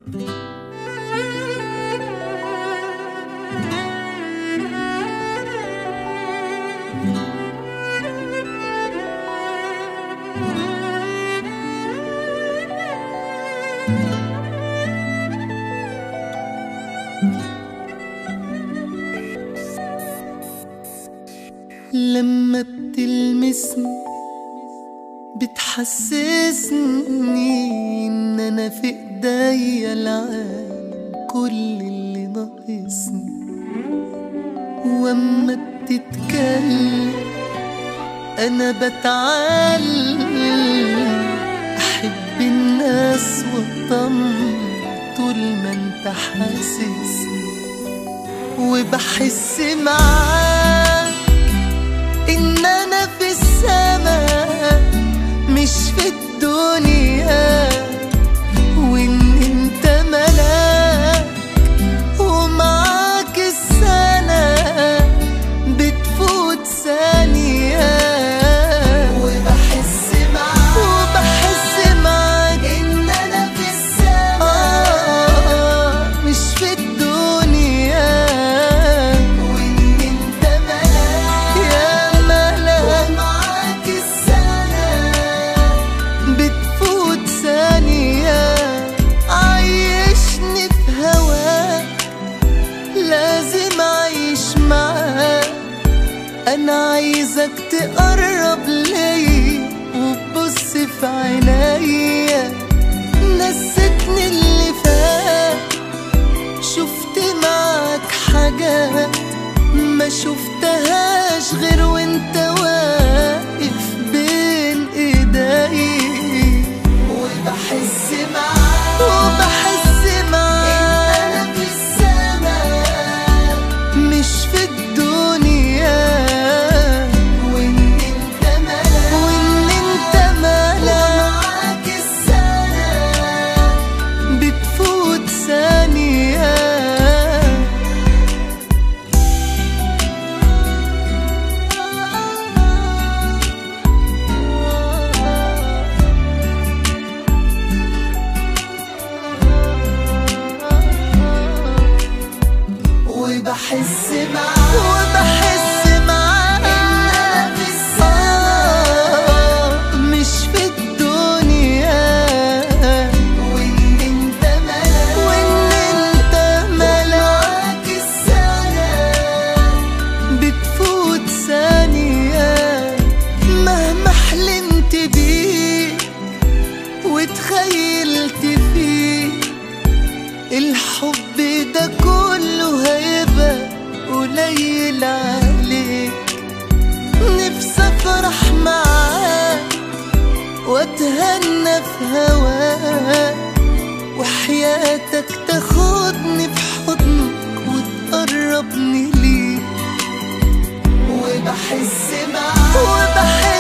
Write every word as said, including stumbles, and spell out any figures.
لما بتلمسني بتحسسني ان انا في ايديا العالم كل اللي ناقصني. واما بتتكلم انا بتعلم احب الناس واطمن طول ما انت حاسسني. وبحس معاك إن أنا في السماء مش في الدنيا، وإن أنت ملاك ومعاك السنة بتفوت ثانية. وبحس معاك وبحس معاك إن أنا في السماء مش في الدنيا، وإن أنت ملاك يا ومعاك السنة بتفوت ثانية. عايشني في هواك لازم أعيش معاك. أنا عايزك تقرب ليا وتبص في عينيا. نسيتني اللي فات، شفت معاك حاجات ما شفتهاش غير وانت واقف بين ايدي. وبحس معاك وبحس معاك ان انا في السماء مش في الدنيا، وان انت ملاك وان انت ملاك ومعاك السنة بتفوت ثانية. وبحس معاك وبحس معاك إن أنا في السماء مش في الدنيا، وإن أنت ملاك وإن أنت ملاك السنة بتفوت ثانية. مهما حلمت بيك وتخيلت فيك الحب ده كله هيبقى قليل عليك. نفسي افرح معاك واتهنى في هواك، وحياتك تاخدني في حضنك وتقربني ليك. وبحس معاك وبحس